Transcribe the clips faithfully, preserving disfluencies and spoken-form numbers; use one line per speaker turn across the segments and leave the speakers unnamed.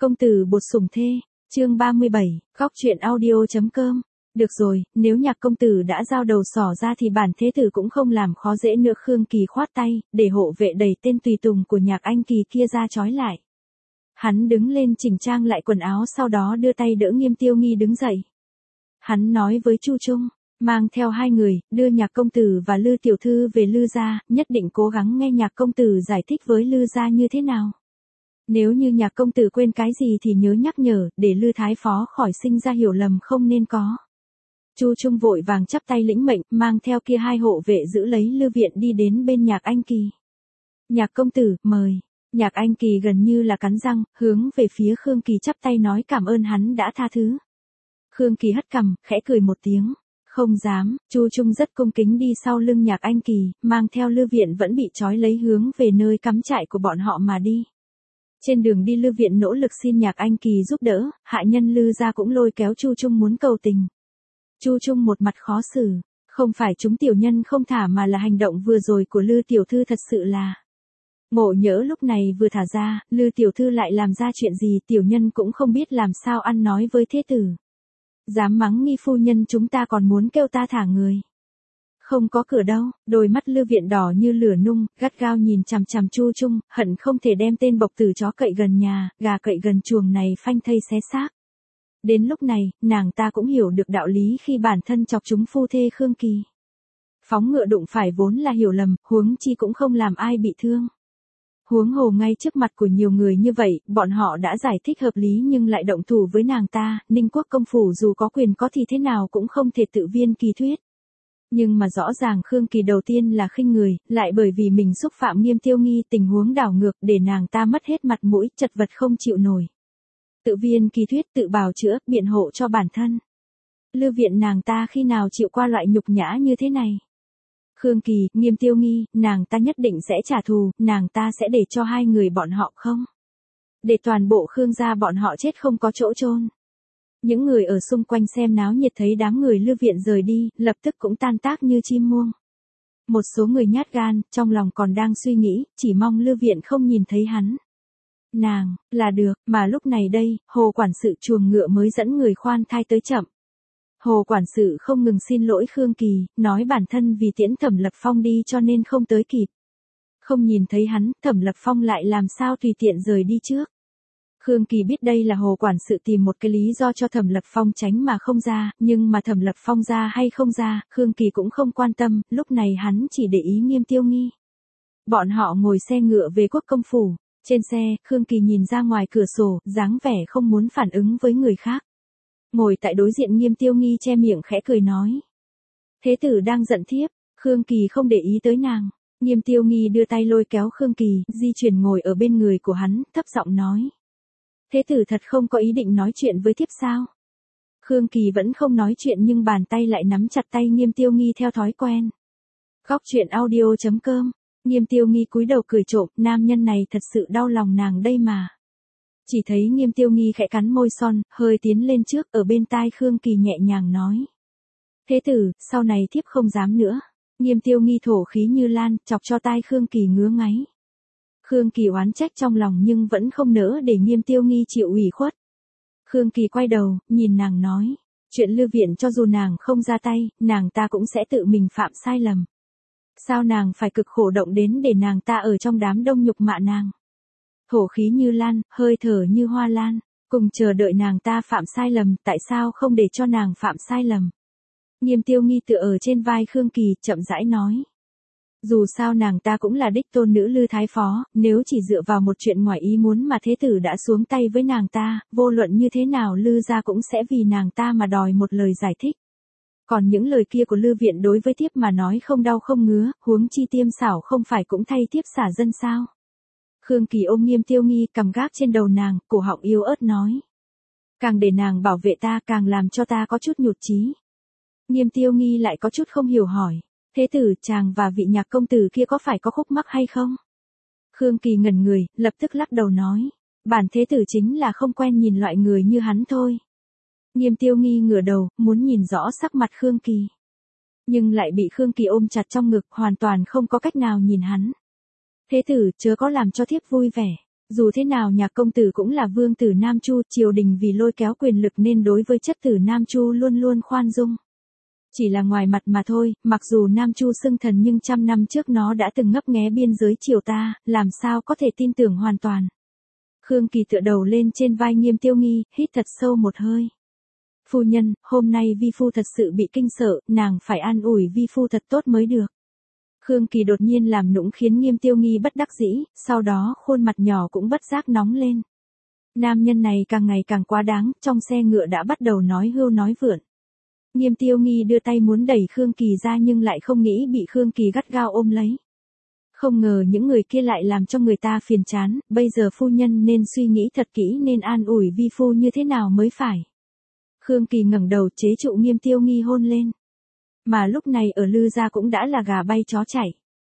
Công tử bột sủng thê, chương ba mươi bảy, góc truyện audio.com. Được rồi, nếu Nhạc công tử đã giao đầu sỏ ra thì bản thế tử cũng không làm khó dễ nữa. Khương Kỳ khoát tay, để hộ vệ đẩy tên tùy tùng của Nhạc Anh Kỳ kia ra trói lại. Hắn đứng lên chỉnh trang lại quần áo, sau đó đưa tay đỡ Nghiêm Tiêu Nghi đứng dậy. Hắn nói với Chu Trung, mang theo hai người, đưa Nhạc công tử và Lư tiểu thư về Lư gia, nhất định cố gắng nghe Nhạc công tử giải thích với Lư gia như thế nào. Nếu như Nhạc công tử quên cái gì thì nhớ nhắc nhở, để Lư thái phó khỏi sinh ra hiểu lầm không nên có. Chu Trung vội vàng chắp tay lĩnh mệnh, mang theo kia hai hộ vệ giữ lấy Lư viện đi đến bên Nhạc Anh Kỳ. Nhạc công tử, mời. Nhạc Anh Kỳ gần như là cắn răng, hướng về phía Khương Kỳ chắp tay nói cảm ơn hắn đã tha thứ. Khương Kỳ hất cằm, khẽ cười một tiếng. Không dám. Chu Trung rất cung kính đi sau lưng Nhạc Anh Kỳ, mang theo Lư viện vẫn bị trói lấy hướng về nơi cắm trại của bọn họ mà đi. Trên đường đi Lư viện nỗ lực xin Nhạc Anh Kỳ giúp đỡ, hạ nhân Lư gia cũng lôi kéo Chu Trung muốn cầu tình. Chu Trung một mặt khó xử, không phải chúng tiểu nhân không thả mà là hành động vừa rồi của Lư tiểu thư thật sự là. Ngộ nhỡ lúc này vừa thả ra, Lư tiểu thư lại làm ra chuyện gì, tiểu nhân cũng không biết làm sao ăn nói với thế tử. Dám mắng nghi phu nhân chúng ta còn muốn kêu ta thả người. Không có cửa đâu. Đôi mắt Lư viện đỏ như lửa nung, gắt gao nhìn chằm chằm Chu Trung, hận không thể đem tên bộc tử chó cậy gần nhà, gà cậy gần chuồng này phanh thây xé xác. Đến lúc này, nàng ta cũng hiểu được đạo lý khi bản thân chọc chúng phu thê Khương Kỳ. Phóng ngựa đụng phải vốn là hiểu lầm, huống chi cũng không làm ai bị thương. Huống hồ ngay trước mặt của nhiều người như vậy, bọn họ đã giải thích hợp lý nhưng lại động thủ với nàng ta, Ninh Quốc công phủ dù có quyền có thì thế nào cũng không thể tự viên kỳ thuyết. Nhưng mà rõ ràng Khương Kỳ đầu tiên là khinh người, lại bởi vì mình xúc phạm Nghiêm Tiêu Nghi, tình huống đảo ngược để nàng ta mất hết mặt mũi, chật vật không chịu nổi. Tự viên kỳ thuyết, tự bào chữa, biện hộ cho bản thân. Lư viện nàng ta khi nào chịu qua loại nhục nhã như thế này. Khương Kỳ, Nghiêm Tiêu Nghi, nàng ta nhất định sẽ trả thù, nàng ta sẽ để cho hai người bọn họ không. Để toàn bộ Khương gia bọn họ chết không có chỗ chôn. Những người ở xung quanh xem náo nhiệt thấy đám người Lư viện rời đi, lập tức cũng tan tác như chim muông. Một số người nhát gan, trong lòng còn đang suy nghĩ, chỉ mong Lư viện không nhìn thấy hắn. Nàng, là được, mà lúc này đây, Hồ quản sự chuồng ngựa mới dẫn người khoan thai tới chậm. Hồ quản sự không ngừng xin lỗi Khương Kỳ, nói bản thân vì tiễn Thẩm Lập Phong đi cho nên không tới kịp. Không nhìn thấy hắn, Thẩm Lập Phong lại làm sao tùy tiện rời đi trước. Khương Kỳ biết đây là Hồ quản sự tìm một cái lý do cho Thẩm Lập Phong tránh mà không ra, nhưng mà Thẩm Lập Phong ra hay không ra, Khương Kỳ cũng không quan tâm, lúc này hắn chỉ để ý Nghiêm Tiêu Nghi. Bọn họ ngồi xe ngựa về Quốc công phủ, trên xe, Khương Kỳ nhìn ra ngoài cửa sổ, dáng vẻ không muốn phản ứng với người khác. Ngồi tại đối diện Nghiêm Tiêu Nghi che miệng khẽ cười nói. Thế tử đang giận thiếp, Khương Kỳ không để ý tới nàng. Nghiêm Tiêu Nghi đưa tay lôi kéo Khương Kỳ, di chuyển ngồi ở bên người của hắn, thấp giọng nói. Thế tử thật không có ý định nói chuyện với thiếp sao? Khương Kỳ vẫn không nói chuyện nhưng bàn tay lại nắm chặt tay Nghiêm Tiêu Nghi theo thói quen. Góc truyện audio.com. Nghiêm Tiêu Nghi cúi đầu cười trộm, nam nhân này thật sự đau lòng nàng đây mà. Chỉ thấy Nghiêm Tiêu Nghi khẽ cắn môi son, hơi tiến lên trước, ở bên tai Khương Kỳ nhẹ nhàng nói. Thế tử, sau này thiếp không dám nữa. Nghiêm Tiêu Nghi thổ khí như lan, chọc cho tai Khương Kỳ ngứa ngáy. Khương Kỳ oán trách trong lòng nhưng vẫn không nỡ để Nghiêm Tiêu Nghi chịu ủy khuất. Khương Kỳ quay đầu, nhìn nàng nói. Chuyện Lư viện cho dù nàng không ra tay, nàng ta cũng sẽ tự mình phạm sai lầm. Sao nàng phải cực khổ động đến để nàng ta ở trong đám đông nhục mạ nàng. Thổ khí như lan, hơi thở như hoa lan, cùng chờ đợi nàng ta phạm sai lầm, tại sao không để cho nàng phạm sai lầm. Nghiêm Tiêu Nghi tựa ở trên vai Khương Kỳ, chậm rãi nói. Dù sao nàng ta cũng là đích tôn nữ Lư thái phó, nếu chỉ dựa vào một chuyện ngoài ý muốn mà thế tử đã xuống tay với nàng ta, vô luận như thế nào Lư gia cũng sẽ vì nàng ta mà đòi một lời giải thích. Còn những lời kia của Lư viện đối với thiếp mà nói không đau không ngứa, huống chi tiêm xảo không phải cũng thay thiếp xả dân sao. Khương Kỳ ôm Nghiêm Tiêu Nghi cầm gác trên đầu nàng, cổ họng yếu ớt nói. Càng để nàng bảo vệ ta càng làm cho ta có chút nhụt chí. Nghiêm Tiêu Nghi lại có chút không hiểu hỏi. Thế tử, chàng và vị Nhạc công tử kia có phải có khúc mắc hay không? Khương Kỳ ngẩn người, lập tức lắc đầu nói. Bản thế tử chính là không quen nhìn loại người như hắn thôi. Nghiêm Tiêu Nghi ngửa đầu, muốn nhìn rõ sắc mặt Khương Kỳ. Nhưng lại bị Khương Kỳ ôm chặt trong ngực, hoàn toàn không có cách nào nhìn hắn. Thế tử, chớ có làm cho thiếp vui vẻ. Dù thế nào Nhạc công tử cũng là vương tử Nam Chu, triều đình vì lôi kéo quyền lực nên đối với chất tử Nam Chu luôn luôn khoan dung. Chỉ là ngoài mặt mà thôi, mặc dù Nam Chu xưng thần nhưng trăm năm trước nó đã từng ngấp nghé biên giới triều ta, làm sao có thể tin tưởng hoàn toàn. Khương Kỳ tựa đầu lên trên vai Nghiêm Tiêu Nghi, hít thật sâu một hơi. Phu nhân, hôm nay vi phu thật sự bị kinh sợ, nàng phải an ủi vi phu thật tốt mới được. Khương Kỳ đột nhiên làm nũng khiến Nghiêm Tiêu Nghi bất đắc dĩ, sau đó khuôn mặt nhỏ cũng bất giác nóng lên. Nam nhân này càng ngày càng quá đáng, trong xe ngựa đã bắt đầu nói hưu nói vượn. Nghiêm Tiêu Nghi đưa tay muốn đẩy Khương Kỳ ra nhưng lại không nghĩ bị Khương Kỳ gắt gao ôm lấy. Không ngờ những người kia lại làm cho người ta phiền chán, bây giờ phu nhân nên suy nghĩ thật kỹ nên an ủi vi phu như thế nào mới phải. Khương Kỳ ngẩng đầu chế trụ Nghiêm Tiêu Nghi hôn lên. Mà lúc này ở Lư gia cũng đã là gà bay chó chạy.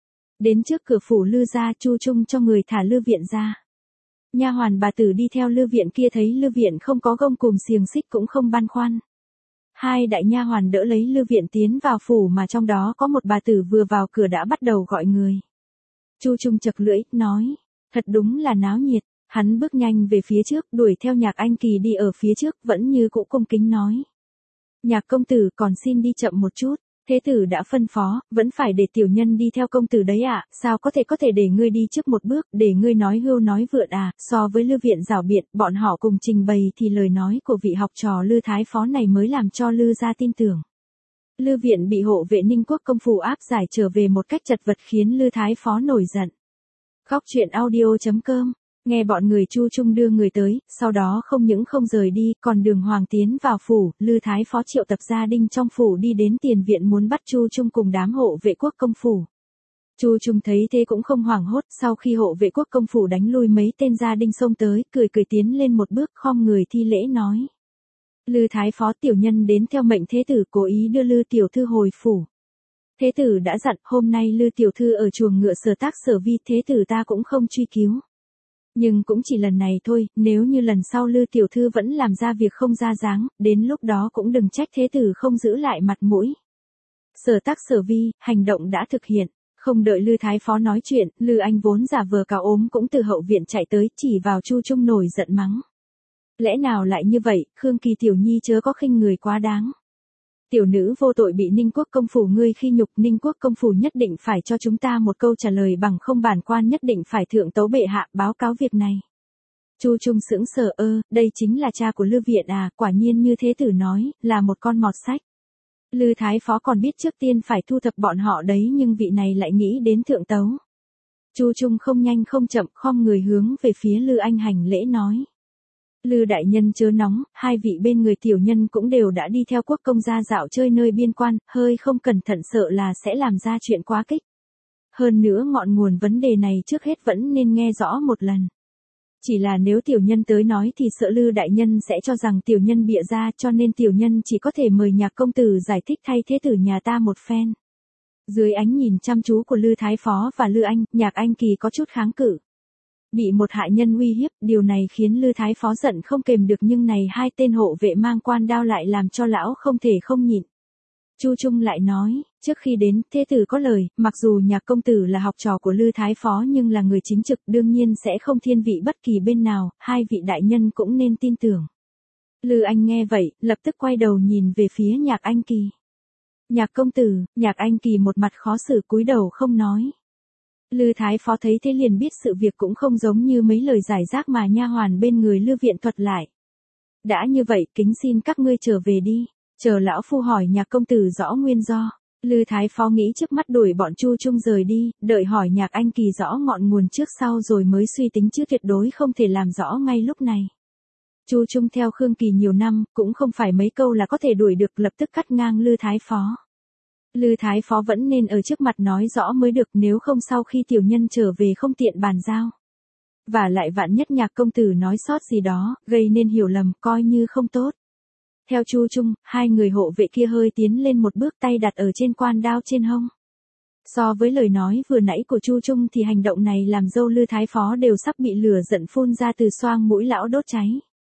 Đến trước cửa phủ Lư gia, Chu Trung cho người thả Lư Viện ra. Nha hoàn bà tử đi theo Lư Viện kia thấy Lư Viện không có gông cùm xiềng xích cũng không băn khoăn. Hai đại nha hoàn đỡ lấy Lư Viện tiến vào phủ mà trong đó có một bà tử vừa vào cửa đã bắt đầu gọi người. Chu Trung chật lưỡi, nói, thật đúng là náo nhiệt. Hắn bước nhanh về phía trước, đuổi theo Nhạc Anh Kỳ đi ở phía trước, vẫn như cũ cung kính nói. Nhạc công tử còn xin đi chậm một chút, thế tử đã phân phó, vẫn phải để tiểu nhân đi theo công tử đấy ạ, à? Sao có thể có thể để ngươi đi trước một bước, để ngươi nói hưu nói vượn à, so với Lư Viện rảo biện, bọn họ cùng trình bày thì lời nói của vị học trò Lư Thái Phó này mới làm cho Lư gia tin tưởng. Lư Viện bị hộ vệ Ninh Quốc công phủ áp giải trở về một cách chật vật khiến Lư Thái Phó nổi giận. Khóc chuyện audio chấm com. Nghe bọn người Chu Trung đưa người tới, sau đó không những không rời đi, còn đường hoàng tiến vào phủ, Lư Thái Phó triệu tập gia đình trong phủ đi đến tiền viện muốn bắt Chu Trung cùng đám hộ vệ quốc công phủ. Chu Trung thấy thế cũng không hoảng hốt, sau khi hộ vệ quốc công phủ đánh lui mấy tên gia đình xông tới, cười cười tiến lên một bước khom người thi lễ nói. Lư Thái Phó tiểu nhân đến theo mệnh thế tử cố ý đưa Lư tiểu thư hồi phủ. Thế tử đã dặn hôm nay Lư tiểu thư ở chuồng ngựa Sở Tác Sở Vi, thế tử ta cũng không truy cứu. Nhưng cũng chỉ lần này thôi, nếu như lần sau Lư tiểu thư vẫn làm ra việc không ra dáng, đến lúc đó cũng đừng trách thế tử không giữ lại mặt mũi. Sở Tác Sở Vi, hành động đã thực hiện, không đợi Lư Thái Phó nói chuyện, Lư Anh vốn giả vờ cả ốm cũng từ hậu viện chạy tới, chỉ vào Chu Trung nổi giận mắng. Lẽ nào lại như vậy, Khương Kỳ tiểu nhi chớ có khinh người quá đáng. Tiểu nữ vô tội bị Ninh Quốc công phủ ngươi khi nhục, Ninh Quốc công phủ nhất định phải cho chúng ta một câu trả lời, bằng không bản quan nhất định phải thượng tấu bệ hạ báo cáo việc này. Chu Trung sững sờ, ơ, đây chính là cha của Lư Viện à, quả nhiên như thế tử nói, là một con mọt sách. Lư Thái Phó còn biết trước tiên phải thu thập bọn họ đấy nhưng vị này lại nghĩ đến thượng tấu. Chu Trung không nhanh không chậm khom người hướng về phía Lư Anh hành lễ nói. Lư đại nhân chớ nóng, hai vị bên người tiểu nhân cũng đều đã đi theo quốc công gia dạo chơi nơi biên quan, hơi không cẩn thận sợ là sẽ làm ra chuyện quá kích. Hơn nữa ngọn nguồn vấn đề này trước hết vẫn nên nghe rõ một lần. Chỉ là nếu tiểu nhân tới nói thì sợ Lư đại nhân sẽ cho rằng tiểu nhân bịa ra, cho nên tiểu nhân chỉ có thể mời Nhạc công tử giải thích thay thế tử nhà ta một phen. Dưới ánh nhìn chăm chú của Lư Thái Phó và Lư Anh, Nhạc Anh Kỳ có chút kháng cự. Bị một hại nhân uy hiếp, điều này khiến Lư Thái Phó giận không kềm được nhưng này hai tên hộ vệ mang quan đao lại làm cho lão không thể không nhịn. Chu Trung lại nói, trước khi đến, thế tử có lời, mặc dù Nhạc công tử là học trò của Lư Thái Phó nhưng là người chính trực đương nhiên sẽ không thiên vị bất kỳ bên nào, hai vị đại nhân cũng nên tin tưởng. Lư Anh nghe vậy, lập tức quay đầu nhìn về phía Nhạc Anh Kỳ. Nhạc công tử, Nhạc Anh Kỳ một mặt khó xử cúi đầu không nói. Lư Thái Phó thấy thế liền biết sự việc cũng không giống như mấy lời giải rác mà nha hoàn bên người Lư Viện thuật lại. Đã như vậy, kính xin các ngươi trở về đi, chờ lão phu hỏi Nhạc công tử rõ nguyên do. Lư Thái Phó nghĩ trước mắt đuổi bọn Chu Trung rời đi, đợi hỏi Nhạc Anh Kỳ rõ ngọn nguồn trước sau rồi mới suy tính chứ tuyệt đối không thể làm rõ ngay lúc này. Chu Trung theo Khương Kỳ nhiều năm, cũng không phải mấy câu là có thể đuổi được, lập tức cắt ngang Lư Thái Phó. Lư Thái Phó vẫn nên ở trước mặt nói rõ mới được, nếu không sau khi tiểu nhân trở về không tiện bàn giao. Và lại vạn nhất Nhạc công tử nói sót gì đó, gây nên hiểu lầm, coi như không tốt. Theo Chu Trung, hai người hộ vệ kia hơi tiến lên một bước, tay đặt ở trên quan đao trên hông. So với lời nói vừa nãy của Chu Trung thì hành động này làm dâu Lư Thái Phó đều sắp bị lửa giận phun ra từ xoang mũi lão đốt cháy.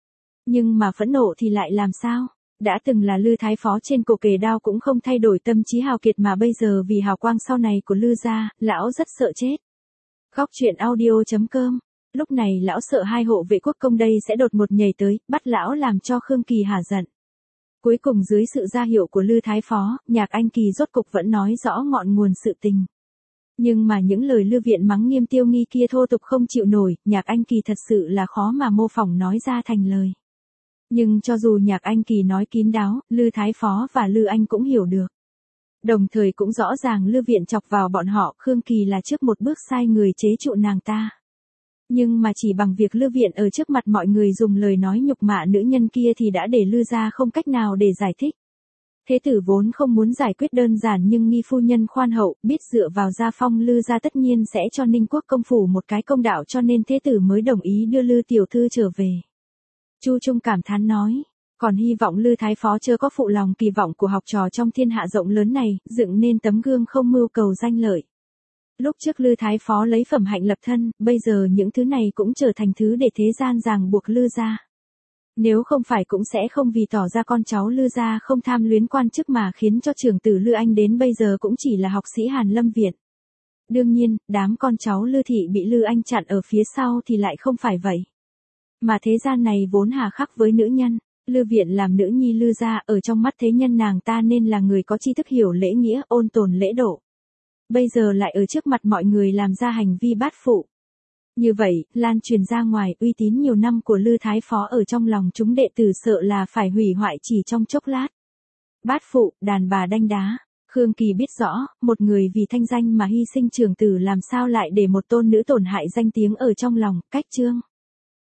Nhưng mà phẫn nộ thì lại làm sao? Đã từng là Lư Thái Phó trên cổ kề đao cũng không thay đổi tâm trí hào kiệt mà bây giờ vì hào quang sau này của Lư gia, lão rất sợ chết. Khóc chuyện audio chấm com Lúc này lão sợ hai hộ vệ quốc công đây sẽ đột một nhảy tới, bắt lão làm cho Khương Kỳ hả giận. Cuối cùng dưới sự ra hiệu của Lư Thái Phó, Nhạc Anh Kỳ rốt cục vẫn nói rõ ngọn nguồn sự tình. Nhưng mà những lời Lư Viện mắng Nghiêm Tiêu Nghi kia thô tục không chịu nổi, Nhạc Anh Kỳ thật sự là khó mà mô phỏng nói ra thành lời. Nhưng cho dù Nhạc Anh Kỳ nói kín đáo, Lư Thái Phó và Lư Anh cũng hiểu được. Đồng thời cũng rõ ràng Lư Viện chọc vào bọn họ, Khương Kỳ là trước một bước sai người chế trụ nàng ta. Nhưng mà chỉ bằng việc Lư Viện ở trước mặt mọi người dùng lời nói nhục mạ nữ nhân kia thì đã để Lư gia không cách nào để giải thích. Thế tử vốn không muốn giải quyết đơn giản nhưng Nghi phu nhân khoan hậu, biết dựa vào gia phong Lư gia tất nhiên sẽ cho Ninh Quốc công phủ một cái công đạo cho nên thế tử mới đồng ý đưa Lư tiểu thư trở về. Chu Trung cảm thán nói, còn hy vọng Lư Thái Phó chớ có phụ lòng kỳ vọng của học trò trong thiên hạ rộng lớn này, dựng nên tấm gương không mưu cầu danh lợi. Lúc trước Lư Thái Phó lấy phẩm hạnh lập thân, bây giờ những thứ này cũng trở thành thứ để thế gian ràng buộc Lư gia. Nếu không phải cũng sẽ không vì tỏ ra con cháu Lư gia không tham luyến quan chức mà khiến cho trưởng tử Lư Anh đến bây giờ cũng chỉ là học sĩ Hàn Lâm Viện. Đương nhiên, đám con cháu Lư thị bị Lư Anh chặn ở phía sau thì lại không phải vậy. Mà thế gian này vốn hà khắc với nữ nhân, Lư Viện làm nữ nhi Lư gia, ở trong mắt thế nhân nàng ta nên là người có tri thức hiểu lễ nghĩa, ôn tồn lễ độ. Bây giờ lại ở trước mặt mọi người làm ra hành vi bát phụ. Như vậy, lan truyền ra ngoài, uy tín nhiều năm của Lư Thái Phó ở trong lòng chúng đệ tử sợ là phải hủy hoại chỉ trong chốc lát. Bát phụ, đàn bà đanh đá. Khương Kỳ biết rõ, một người vì thanh danh mà hy sinh trưởng tử làm sao lại để một tôn nữ tổn hại danh tiếng ở trong lòng, cách chương.